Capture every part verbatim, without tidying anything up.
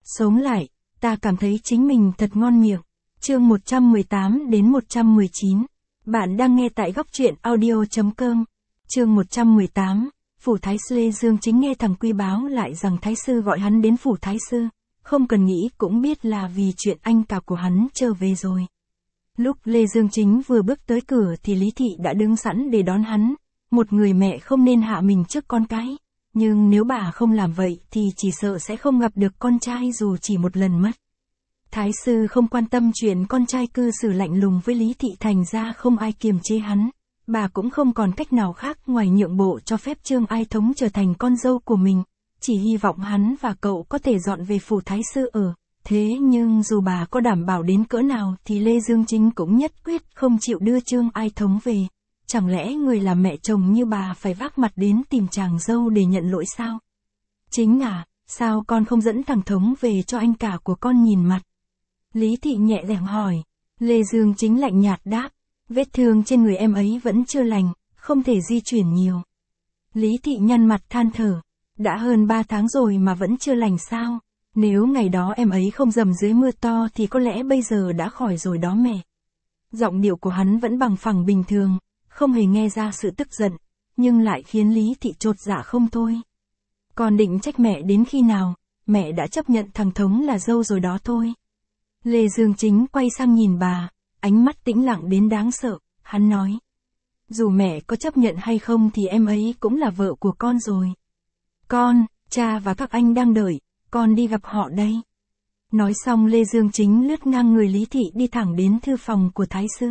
Sống lại, ta cảm thấy chính mình thật ngon miệng. Chương một trăm mười tám đến một trăm mười chín. Bạn đang nghe tại góc truyện audio.com. Chương một trăm mười tám. Phủ Thái Sư Lê Dương Chính nghe thằng Quy báo lại rằng Thái Sư gọi hắn đến Phủ Thái Sư. Không cần nghĩ cũng biết là vì chuyện anh cả của hắn trở về rồi. Lúc Lê Dương Chính vừa bước tới cửa thì Lý Thị đã đứng sẵn để đón hắn. Một người mẹ không nên hạ mình trước con cái. Nhưng nếu bà không làm vậy thì chỉ sợ sẽ không gặp được con trai dù chỉ một lần mất. Thái Sư không quan tâm chuyện con trai cư xử lạnh lùng với Lý Thị, thành ra không ai kiềm chế hắn. Bà cũng không còn cách nào khác ngoài nhượng bộ cho phép Trương Ai Thống trở thành con dâu của mình. Chỉ hy vọng hắn và cậu có thể dọn về Phủ Thái Sư ở. Thế nhưng dù bà có đảm bảo đến cỡ nào thì Lê Dương Chính cũng nhất quyết không chịu đưa Trương Ai Thống về. Chẳng lẽ người làm mẹ chồng như bà phải vác mặt đến tìm chàng dâu để nhận lỗi sao? Chính à, sao con không dẫn thằng Thống về cho anh cả của con nhìn mặt? Lý Thị nhẹ nhàng hỏi. Lê Dương Chính lạnh nhạt đáp. Vết thương trên người em ấy vẫn chưa lành, không thể di chuyển nhiều. Lý Thị nhăn mặt than thở. Đã hơn ba tháng rồi mà vẫn chưa lành sao? Nếu ngày đó em ấy không dầm dưới mưa to thì có lẽ bây giờ đã khỏi rồi đó mẹ. Giọng điệu của hắn vẫn bằng phẳng bình thường, không hề nghe ra sự tức giận, nhưng lại khiến Lý Thị chột dạ không thôi. Con định trách mẹ đến khi nào, mẹ đã chấp nhận thằng Thống là dâu rồi đó thôi. Lê Dương Chính quay sang nhìn bà, ánh mắt tĩnh lặng đến đáng sợ, hắn nói. Dù mẹ có chấp nhận hay không thì em ấy cũng là vợ của con rồi. Con, cha và các anh đang đợi, con đi gặp họ đây. Nói xong Lê Dương Chính lướt ngang người Lý Thị đi thẳng đến thư phòng của Thái Sư.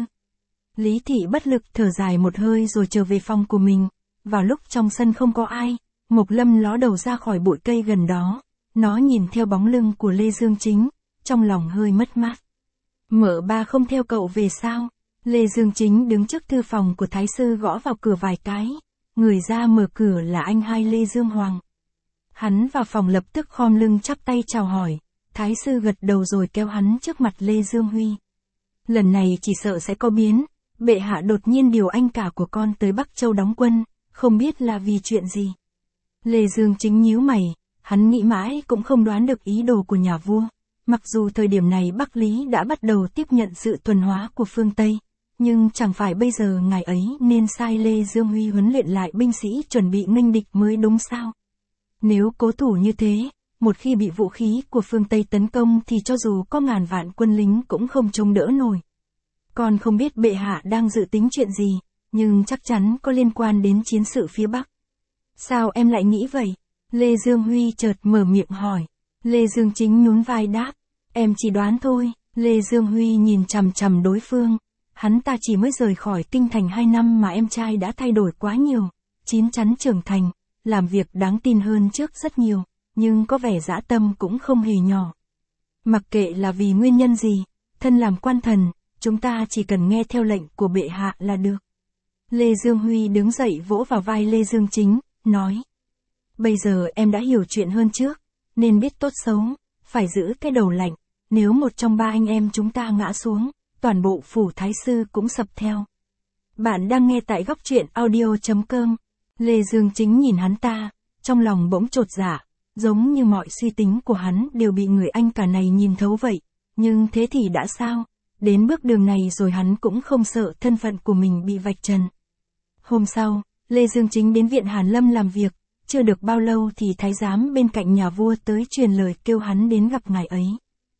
Lý Thị bất lực thở dài một hơi rồi trở về phòng của mình. Vào lúc trong sân không có ai, Mộc Lâm ló đầu ra khỏi bụi cây gần đó. Nó nhìn theo bóng lưng của Lê Dương Chính, trong lòng hơi mất mát. Mợ ba không theo cậu về sao? Lê Dương Chính đứng trước thư phòng của Thái Sư gõ vào cửa vài cái. Người ra mở cửa là anh hai Lê Dương Hoàng. Hắn vào phòng lập tức khom lưng chắp tay chào hỏi. Thái Sư gật đầu rồi kéo hắn trước mặt Lê Dương Huy. Lần này chỉ sợ sẽ có biến. Bệ hạ đột nhiên điều anh cả của con tới Bắc Châu đóng quân, không biết là vì chuyện gì. Lê Dương Chính nhíu mày, hắn nghĩ mãi cũng không đoán được ý đồ của nhà vua. Mặc dù thời điểm này Bắc Lý đã bắt đầu tiếp nhận sự thuần hóa của phương Tây, nhưng chẳng phải bây giờ ngài ấy nên sai Lê Dương Huy huấn luyện lại binh sĩ chuẩn bị nghênh địch mới đúng sao? Nếu cố thủ như thế, một khi bị vũ khí của phương Tây tấn công thì cho dù có ngàn vạn quân lính cũng không chống đỡ nổi. Con không biết bệ hạ đang dự tính chuyện gì, nhưng chắc chắn có liên quan đến chiến sự phía Bắc. Sao em lại nghĩ vậy? Lê Dương Huy chợt mở miệng hỏi. Lê Dương Chính nhún vai đáp. Em chỉ đoán thôi. Lê Dương Huy nhìn chằm chằm đối phương. Hắn ta chỉ mới rời khỏi kinh thành hai năm mà em trai đã thay đổi quá nhiều. Chín chắn trưởng thành, làm việc đáng tin hơn trước rất nhiều, nhưng có vẻ dã tâm cũng không hề nhỏ. Mặc kệ là vì nguyên nhân gì, thân làm quan thần, chúng ta chỉ cần nghe theo lệnh của bệ hạ là được. Lê Dương Huy đứng dậy vỗ vào vai Lê Dương Chính, nói. Bây giờ em đã hiểu chuyện hơn trước, nên biết tốt xấu, phải giữ cái đầu lạnh. Nếu một trong ba anh em chúng ta ngã xuống, toàn bộ Phủ Thái Sư cũng sập theo. Bạn đang nghe tại góc truyện audio.com. Lê Dương Chính nhìn hắn ta, trong lòng bỗng chột dạ, giống như mọi suy tính của hắn đều bị người anh cả này nhìn thấu vậy. Nhưng thế thì đã sao? Đến bước đường này rồi hắn cũng không sợ thân phận của mình bị vạch trần. Hôm sau, Lê Dương Chính đến viện Hàn Lâm làm việc, chưa được bao lâu thì thái giám bên cạnh nhà vua tới truyền lời kêu hắn đến gặp ngài ấy.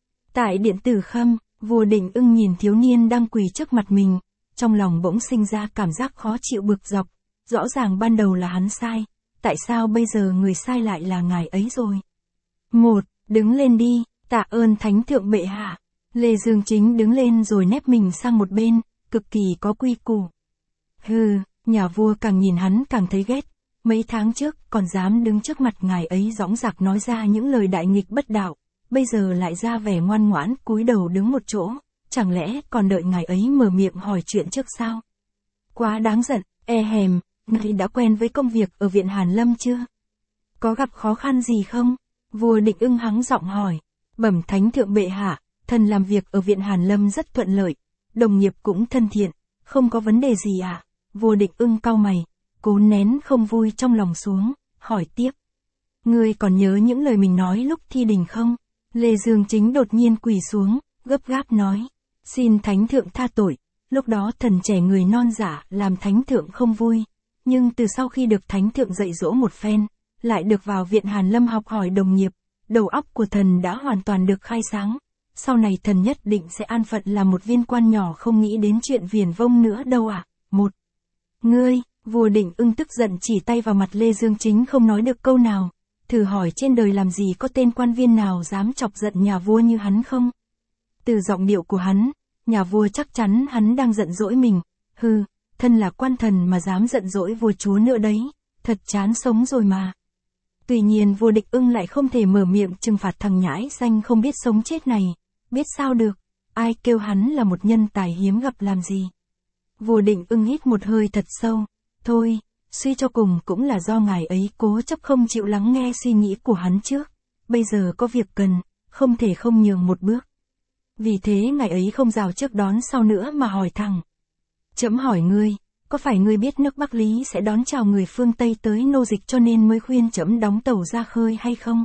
Tại điện Tử Khâm, vua Định Ưng nhìn thiếu niên đang quỳ trước mặt mình, trong lòng bỗng sinh ra cảm giác khó chịu bực dọc, rõ ràng ban đầu là hắn sai, tại sao bây giờ người sai lại là ngài ấy rồi? Một, đứng lên đi, tạ ơn thánh thượng bệ hạ. Lê Dương Chính đứng lên rồi nép mình sang một bên, cực kỳ có quy củ. Hừ, nhà vua càng nhìn hắn càng thấy ghét, mấy tháng trước còn dám đứng trước mặt ngài ấy dõng dạc nói ra những lời đại nghịch bất đạo, bây giờ lại ra vẻ ngoan ngoãn cúi đầu đứng một chỗ, chẳng lẽ còn đợi ngài ấy mở miệng hỏi chuyện trước sao? Quá đáng giận, e hèm, ngài đã quen với công việc ở viện Hàn Lâm chưa? Có gặp khó khăn gì không? Vua Định Ưng hắng giọng hỏi. Bẩm thánh thượng bệ hạ, thần làm việc ở viện Hàn Lâm rất thuận lợi, đồng nghiệp cũng thân thiện, không có vấn đề gì à? Vua Định Ưng cau mày, cố nén không vui trong lòng xuống, hỏi tiếp. Ngươi còn nhớ những lời mình nói lúc thi đình không? Lê Dương Chính đột nhiên quỳ xuống, gấp gáp nói. Xin thánh thượng tha tội. Lúc đó thần trẻ người non dạ làm thánh thượng không vui. Nhưng từ sau khi được thánh thượng dạy dỗ một phen, lại được vào viện Hàn Lâm học hỏi đồng nghiệp, đầu óc của thần đã hoàn toàn được khai sáng. Sau này thần nhất định sẽ an phận là một viên quan nhỏ, không nghĩ đến chuyện viển vông nữa đâu ạ. À? Một. Ngươi, vua Định Ưng tức giận chỉ tay vào mặt Lê Dương Chính không nói được câu nào. Thử hỏi trên đời làm gì có tên quan viên nào dám chọc giận nhà vua như hắn không? Từ giọng điệu của hắn, nhà vua chắc chắn hắn đang giận dỗi mình. Hừ, thân là quan thần mà dám giận dỗi vua chúa nữa đấy, thật chán sống rồi mà. Tuy nhiên vua Định Ưng lại không thể mở miệng trừng phạt thằng nhãi danh không biết sống chết này, biết sao được, ai kêu hắn là một nhân tài hiếm gặp làm gì. Vua Định Ưng hít một hơi thật sâu, thôi, suy cho cùng cũng là do ngài ấy cố chấp không chịu lắng nghe suy nghĩ của hắn trước, bây giờ có việc cần, không thể không nhường một bước. Vì thế ngài ấy không rào trước đón sau nữa mà hỏi thẳng. Trẫm hỏi ngươi, có phải ngươi biết nước Bắc Lý sẽ đón chào người phương Tây tới nô dịch cho nên mới khuyên trẫm đóng tàu ra khơi hay không?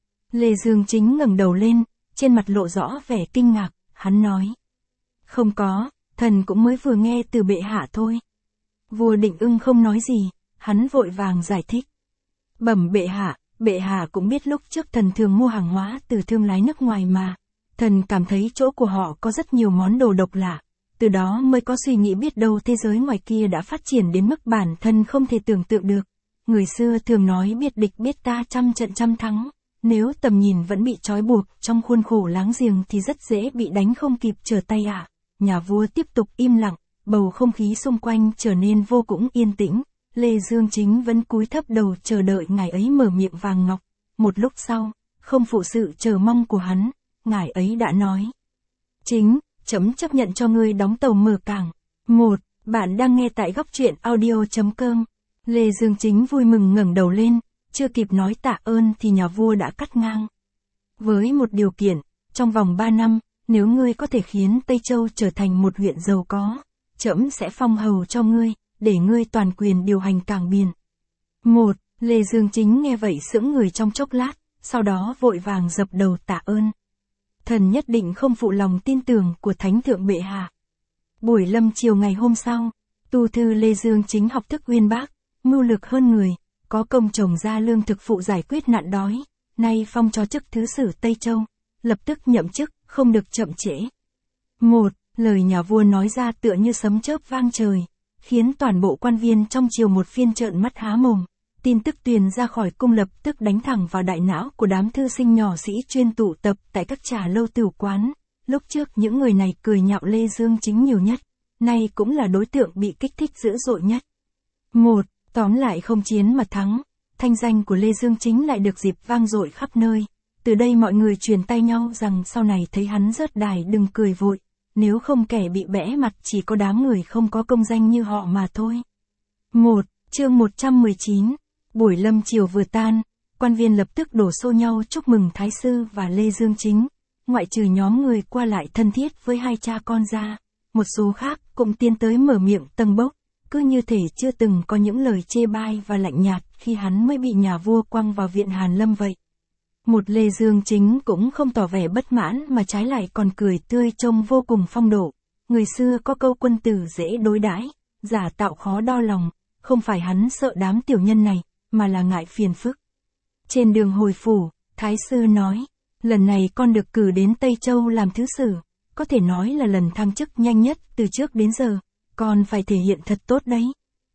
Lê Dương Chính ngẩng đầu lên, trên mặt lộ rõ vẻ kinh ngạc, hắn nói. Không có, thần cũng mới vừa nghe từ bệ hạ thôi. Vua Định Ưng không nói gì, hắn vội vàng giải thích. Bẩm bệ hạ, bệ hạ cũng biết lúc trước thần thường mua hàng hóa từ thương lái nước ngoài mà. Thần cảm thấy chỗ của họ có rất nhiều món đồ độc lạ. Từ đó mới có suy nghĩ biết đâu thế giới ngoài kia đã phát triển đến mức bản thân không thể tưởng tượng được. Người xưa thường nói biết địch biết ta trăm trận trăm thắng. Nếu tầm nhìn vẫn bị trói buộc trong khuôn khổ láng giềng thì rất dễ bị đánh không kịp trở tay ạ. À. Nhà vua tiếp tục im lặng, bầu không khí xung quanh trở nên vô cùng yên tĩnh. Lê Dương Chính vẫn cúi thấp đầu chờ đợi ngài ấy mở miệng vàng ngọc. Một lúc sau, không phụ sự chờ mong của hắn, ngài ấy đã nói. Chính, trẫm chấp nhận cho ngươi đóng tàu mở cảng. Một, bạn đang nghe tại góc truyện audio chấm com. Lê Dương Chính vui mừng ngẩng đầu lên, chưa kịp nói tạ ơn thì nhà vua đã cắt ngang. Với một điều kiện, trong vòng ba năm, nếu ngươi có thể khiến Tây Châu trở thành một huyện giàu có, trẫm sẽ phong hầu cho ngươi, để ngươi toàn quyền điều hành cảng biển. Một, Lê Dương Chính nghe vậy sững người trong chốc lát, sau đó vội vàng dập đầu tạ ơn. Thần nhất định không phụ lòng tin tưởng của thánh thượng bệ hạ. Buổi lâm chiều ngày hôm sau, tu thư Lê Dương Chính học thức uyên bác, mưu lược hơn người, có công trồng ra lương thực phụ giải quyết nạn đói, nay phong cho chức thứ sử Tây Châu, lập tức nhậm chức, không được chậm trễ. Một, lời nhà vua nói ra tựa như sấm chớp vang trời, khiến toàn bộ quan viên trong triều một phiên trợn mắt há mồm. Tin tức truyền ra khỏi cung lập tức đánh thẳng vào đại não của đám thư sinh nhỏ sĩ chuyên tụ tập tại các trà lâu tửu quán. Lúc trước những người này cười nhạo Lê Dương Chính nhiều nhất, nay cũng là đối tượng bị kích thích dữ dội nhất. Một, tóm lại không chiến mà thắng, thanh danh của Lê Dương Chính lại được dịp vang dội khắp nơi. Từ đây mọi người truyền tay nhau rằng sau này thấy hắn rớt đài đừng cười vội, nếu không kẻ bị bẽ mặt chỉ có đám người không có công danh như họ mà thôi. Một, chương một trăm mười chín. Buổi lâm chiều vừa tan, quan viên lập tức đổ xô nhau chúc mừng Thái sư và Lê Dương Chính, ngoại trừ nhóm người qua lại thân thiết với hai cha con ra, một số khác cũng tiến tới mở miệng tâng bốc, cứ như thể chưa từng có những lời chê bai và lạnh nhạt khi hắn mới bị nhà vua quăng vào viện Hàn Lâm vậy. Một Lê Dương Chính cũng không tỏ vẻ bất mãn mà trái lại còn cười tươi trông vô cùng phong độ. Người xưa có câu quân tử dễ đối đãi, giả tạo khó đo lòng, không phải hắn sợ đám tiểu nhân này, mà là ngại phiền phức. Trên đường hồi phủ, Thái sư nói, lần này con được cử đến Tây Châu làm thứ sử, có thể nói là lần thăng chức nhanh nhất từ trước đến giờ, con phải thể hiện thật tốt đấy.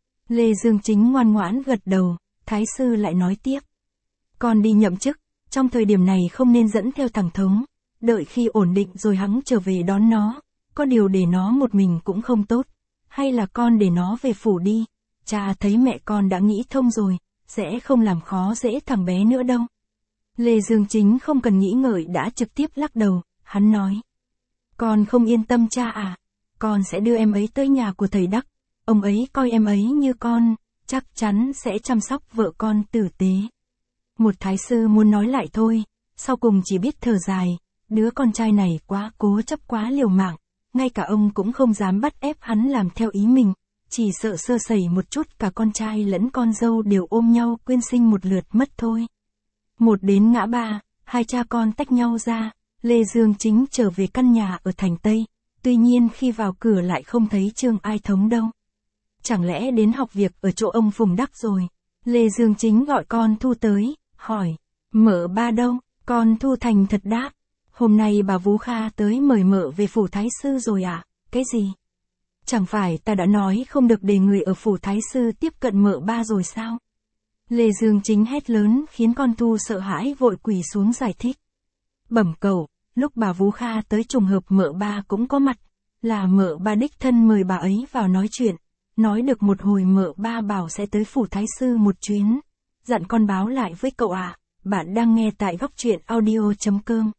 Lê Dương Chính ngoan ngoãn gật đầu, Thái sư lại nói tiếp. Con đi nhậm chức, trong thời điểm này không nên dẫn theo thằng Thống, đợi khi ổn định rồi hắn trở về đón nó, có điều để nó một mình cũng không tốt, hay là con để nó về phủ đi, cha thấy mẹ con đã nghĩ thông rồi, sẽ không làm khó dễ thằng bé nữa đâu. Lê Dương Chính không cần nghĩ ngợi đã trực tiếp lắc đầu, hắn nói. Con không yên tâm cha à, con sẽ đưa em ấy tới nhà của thầy Đắc, ông ấy coi em ấy như con, chắc chắn sẽ chăm sóc vợ con tử tế. Một thái sư muốn nói lại thôi, sau cùng chỉ biết thở dài, đứa con trai này quá cố chấp quá liều mạng, ngay cả ông cũng không dám bắt ép hắn làm theo ý mình, chỉ sợ sơ sẩy một chút cả con trai lẫn con dâu đều ôm nhau quyên sinh một lượt mất thôi. Một đến ngã ba, Hai cha con tách nhau ra, Lê Dương Chính trở về căn nhà ở thành Tây, tuy nhiên khi vào cửa lại không thấy Trương Ai Thống đâu. Chẳng lẽ đến học việc ở chỗ ông Phùng Đắc rồi? Lê Dương Chính gọi con Thu tới, hỏi, mợ ba đâu? Con Thu thành thật đáp, hôm nay bà Vú Kha tới mời mợ về phủ Thái Sư rồi à? Cái gì? Chẳng phải ta đã nói không được để người ở phủ Thái Sư tiếp cận mợ ba rồi sao? Lê Dương Chính hét lớn khiến con Thu sợ hãi vội quỳ xuống giải thích. Bẩm cậu, lúc bà Vú Kha tới trùng hợp mợ ba cũng có mặt, là mợ ba đích thân mời bà ấy vào nói chuyện, nói được một hồi mợ ba bảo sẽ tới phủ Thái Sư một chuyến, dặn con báo lại với cậu à, bạn đang nghe tại góc truyện audio.com.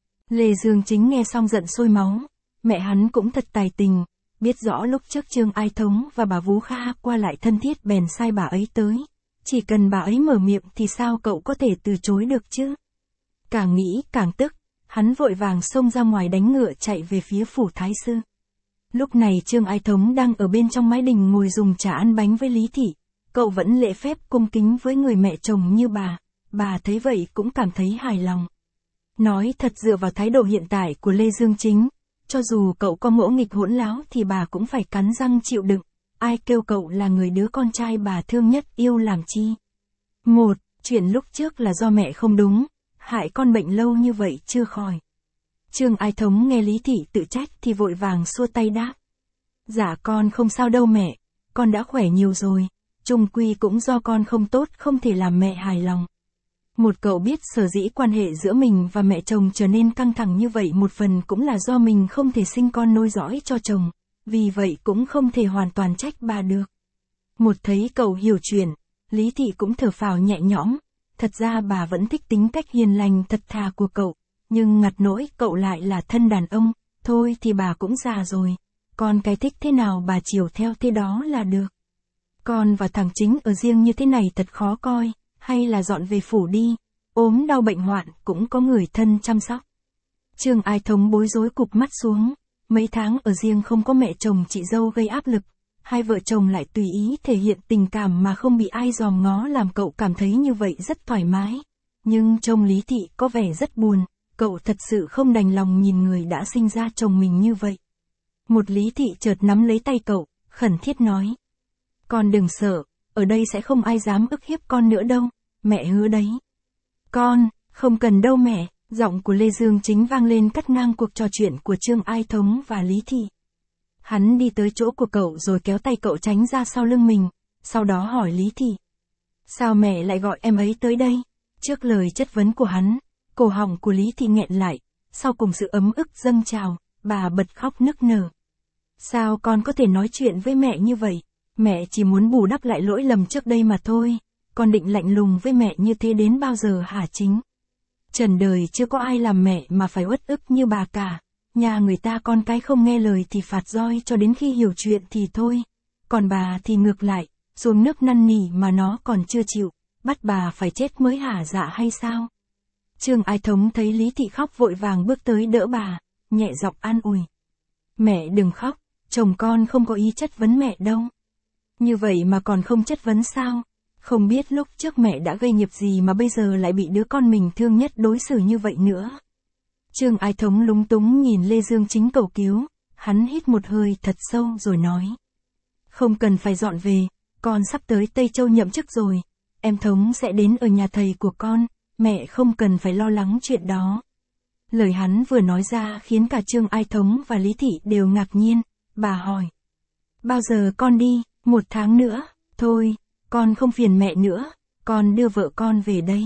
Lê Dương Chính nghe xong giận sôi máu, mẹ hắn cũng thật tài tình, biết rõ lúc trước Trương Ai Thống và bà Vú Kha qua lại thân thiết bèn sai bà ấy tới, chỉ cần bà ấy mở miệng thì sao cậu có thể từ chối được chứ? Càng nghĩ càng tức, hắn vội vàng xông ra ngoài đánh ngựa chạy về phía phủ Thái Sư. Lúc này Trương Ai Thống đang ở bên trong mái đình ngồi dùng trà ăn bánh với Lý Thị, cậu vẫn lễ phép cung kính với người mẹ chồng như bà, bà thấy vậy cũng cảm thấy hài lòng. Nói thật dựa vào thái độ hiện tại của Lê Dương Chính, cho dù cậu có ngỗ nghịch hỗn láo thì bà cũng phải cắn răng chịu đựng, ai kêu cậu là người đứa con trai bà thương nhất yêu làm chi. Một, chuyện lúc trước là do mẹ không đúng, hại con bệnh lâu như vậy chưa khỏi. Trương Ai Thống nghe Lý Thị tự trách thì vội vàng xua tay đáp. Dạ con không sao đâu mẹ, con đã khỏe nhiều rồi, chung quy cũng do con không tốt không thể làm mẹ hài lòng. Một cậu biết sở dĩ quan hệ giữa mình và mẹ chồng trở nên căng thẳng như vậy một phần cũng là do mình không thể sinh con nối dõi cho chồng, vì vậy cũng không thể hoàn toàn trách bà được. Một thấy cậu hiểu chuyện, Lý Thị cũng thở phào nhẹ nhõm, thật ra bà vẫn thích tính cách hiền lành thật thà của cậu, nhưng ngặt nỗi cậu lại là thân đàn ông, thôi thì bà cũng già rồi, con cái thích thế nào bà chiều theo thế đó là được. Con và thằng Chính ở riêng như thế này thật khó coi, hay là dọn về phủ đi, ốm đau bệnh hoạn cũng có người thân chăm sóc. Trương Ai Thống bối rối cụp mắt xuống, mấy tháng ở riêng không có mẹ chồng chị dâu gây áp lực, hai vợ chồng lại tùy ý thể hiện tình cảm mà không bị ai dòm ngó làm cậu cảm thấy như vậy rất thoải mái. Nhưng trông Lý Thị có vẻ rất buồn, cậu thật sự không đành lòng nhìn người đã sinh ra chồng mình như vậy. Một Lý Thị chợt nắm lấy tay cậu, khẩn thiết nói. Con đừng sợ, ở đây sẽ không ai dám ức hiếp con nữa đâu, mẹ hứa đấy. Con, không cần đâu mẹ, giọng của Lê Dương Chính vang lên cắt ngang cuộc trò chuyện của Trương Ai Thống và Lý Thị. Hắn đi tới chỗ của cậu rồi kéo tay cậu tránh ra sau lưng mình, sau đó hỏi Lý Thị. Sao mẹ lại gọi em ấy tới đây? Trước lời chất vấn của hắn, cổ họng của Lý Thị nghẹn lại, sau cùng sự ấm ức dâng trào, bà bật khóc nức nở. Sao con có thể nói chuyện với mẹ như vậy? Mẹ chỉ muốn bù đắp lại lỗi lầm trước đây mà thôi, con định lạnh lùng với mẹ như thế đến bao giờ hả Chính? Trần đời chưa có ai làm mẹ mà phải uất ức như bà cả, nhà người ta con cái không nghe lời thì phạt roi cho đến khi hiểu chuyện thì thôi, còn bà thì ngược lại, xuống nước năn nỉ mà nó còn chưa chịu, bắt bà phải chết mới hả dạ hay sao? Trương Ai Thống thấy Lý Thị khóc vội vàng bước tới đỡ bà, nhẹ giọng an ủi. Mẹ đừng khóc, chồng con không có ý chất vấn mẹ đâu. Như vậy mà còn không chất vấn sao? Không biết lúc trước mẹ đã gây nghiệp gì mà bây giờ lại bị đứa con mình thương nhất đối xử như vậy nữa. Trương Ai Thống lúng túng nhìn Lê Dương Chính cầu cứu, hắn hít một hơi thật sâu rồi nói. Không cần phải dọn về, con sắp tới Tây Châu nhậm chức rồi, em Thống sẽ đến ở nhà thầy của con, mẹ không cần phải lo lắng chuyện đó. Lời hắn vừa nói ra khiến cả Trương Ai Thống và Lý Thị đều ngạc nhiên, bà hỏi. Bao giờ con đi? Một tháng nữa, thôi, con không phiền mẹ nữa, con đưa vợ con về đây.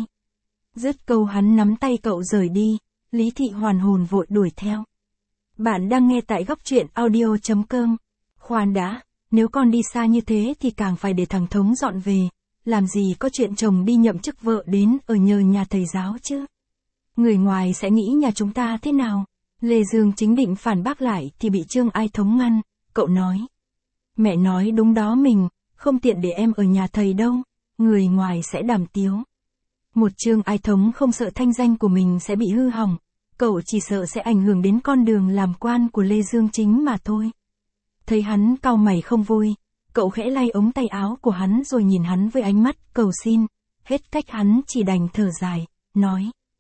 Dứt câu hắn nắm tay cậu rời đi, Lý Thị hoàn hồn vội đuổi theo. Bạn đang nghe tại góc truyện audio.com. Khoan đã, nếu con đi xa như thế thì càng phải để thằng Thống dọn về, làm gì có chuyện chồng đi nhậm chức vợ đến ở nhờ nhà thầy giáo chứ. Người ngoài sẽ nghĩ nhà chúng ta thế nào? Lê Dương Chính định phản bác lại thì bị Trương Ai Thống ngăn, cậu nói. Mẹ nói đúng đó mình, không tiện để em ở nhà thầy đâu, người ngoài sẽ đàm tiếu. Một Trương Ai Thống không sợ thanh danh của mình sẽ bị hư hỏng, cậu chỉ sợ sẽ ảnh hưởng đến con đường làm quan của Lê Dương Chính mà thôi. Thấy hắn cau mày không vui, cậu khẽ lay ống tay áo của hắn rồi nhìn hắn với ánh mắt cầu xin, hết cách hắn chỉ đành thở dài, nói.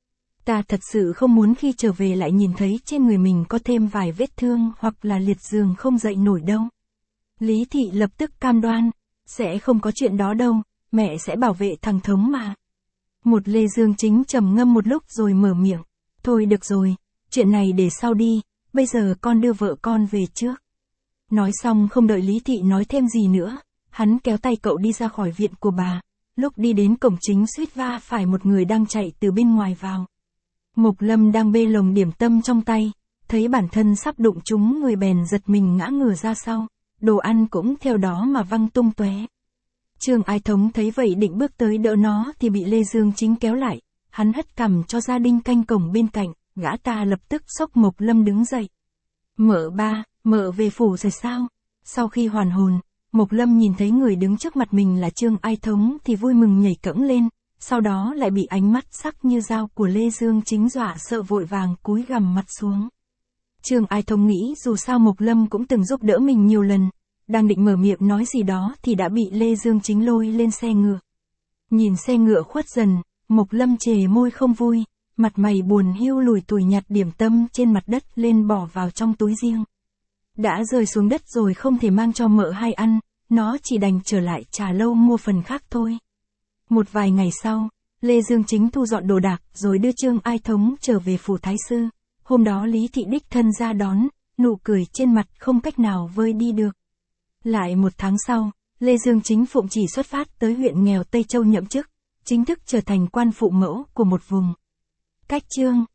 Ta thật sự không muốn khi trở về lại nhìn thấy trên người mình có thêm vài vết thương hoặc là liệt giường không dậy nổi đâu. Lý Thị lập tức cam đoan, sẽ không có chuyện đó đâu, mẹ sẽ bảo vệ thằng Thống mà. Một Lê Dương Chính trầm ngâm một lúc rồi mở miệng, thôi được rồi, chuyện này để sau đi, bây giờ con đưa vợ con về trước. Nói xong không đợi Lý Thị nói thêm gì nữa, hắn kéo tay cậu đi ra khỏi viện của bà, lúc đi đến cổng chính suýt va phải một người đang chạy từ bên ngoài vào. Mộc Lâm đang bê lồng điểm tâm trong tay, thấy bản thân sắp đụng trúng người bèn giật mình ngã ngửa ra sau, đồ ăn cũng theo đó mà văng tung tóe. Trương Ái Thống thấy vậy định bước tới đỡ nó thì bị Lê Dương Chính kéo lại, hắn hất cằm cho gia đình canh cổng bên cạnh, gã ta lập tức xốc Mộc Lâm đứng dậy. Mợ ba, mợ về phủ rồi sao? Sau khi hoàn hồn, Mộc Lâm nhìn thấy người đứng trước mặt mình là Trương Ái Thống thì vui mừng nhảy cẫng lên, sau đó lại bị ánh mắt sắc như dao của Lê Dương Chính dọa sợ vội vàng cúi gằm mặt xuống. Trương Ái Thống nghĩ dù sao Mộc Lâm cũng từng giúp đỡ mình nhiều lần, đang định mở miệng nói gì đó thì đã bị Lê Dương Chính lôi lên xe ngựa. Nhìn xe ngựa khuất dần, Mộc Lâm chề môi không vui, mặt mày buồn hiu lùi tủi nhặt điểm tâm trên mặt đất lên bỏ vào trong túi riêng. Đã rơi xuống đất rồi không thể mang cho mợ hai ăn, nó chỉ đành trở lại Trà Lâu mua phần khác thôi. Một vài ngày sau, Lê Dương Chính thu dọn đồ đạc rồi đưa Trương Ái Thống trở về phủ Thái Sư. Hôm đó Lý Thị đích thân ra đón, nụ cười trên mặt không cách nào vơi đi được. Lại một tháng sau, Lê Dương Chính phụng chỉ xuất phát tới huyện nghèo Tây Châu nhậm chức, chính thức trở thành quan phụ mẫu của một vùng. Cách chương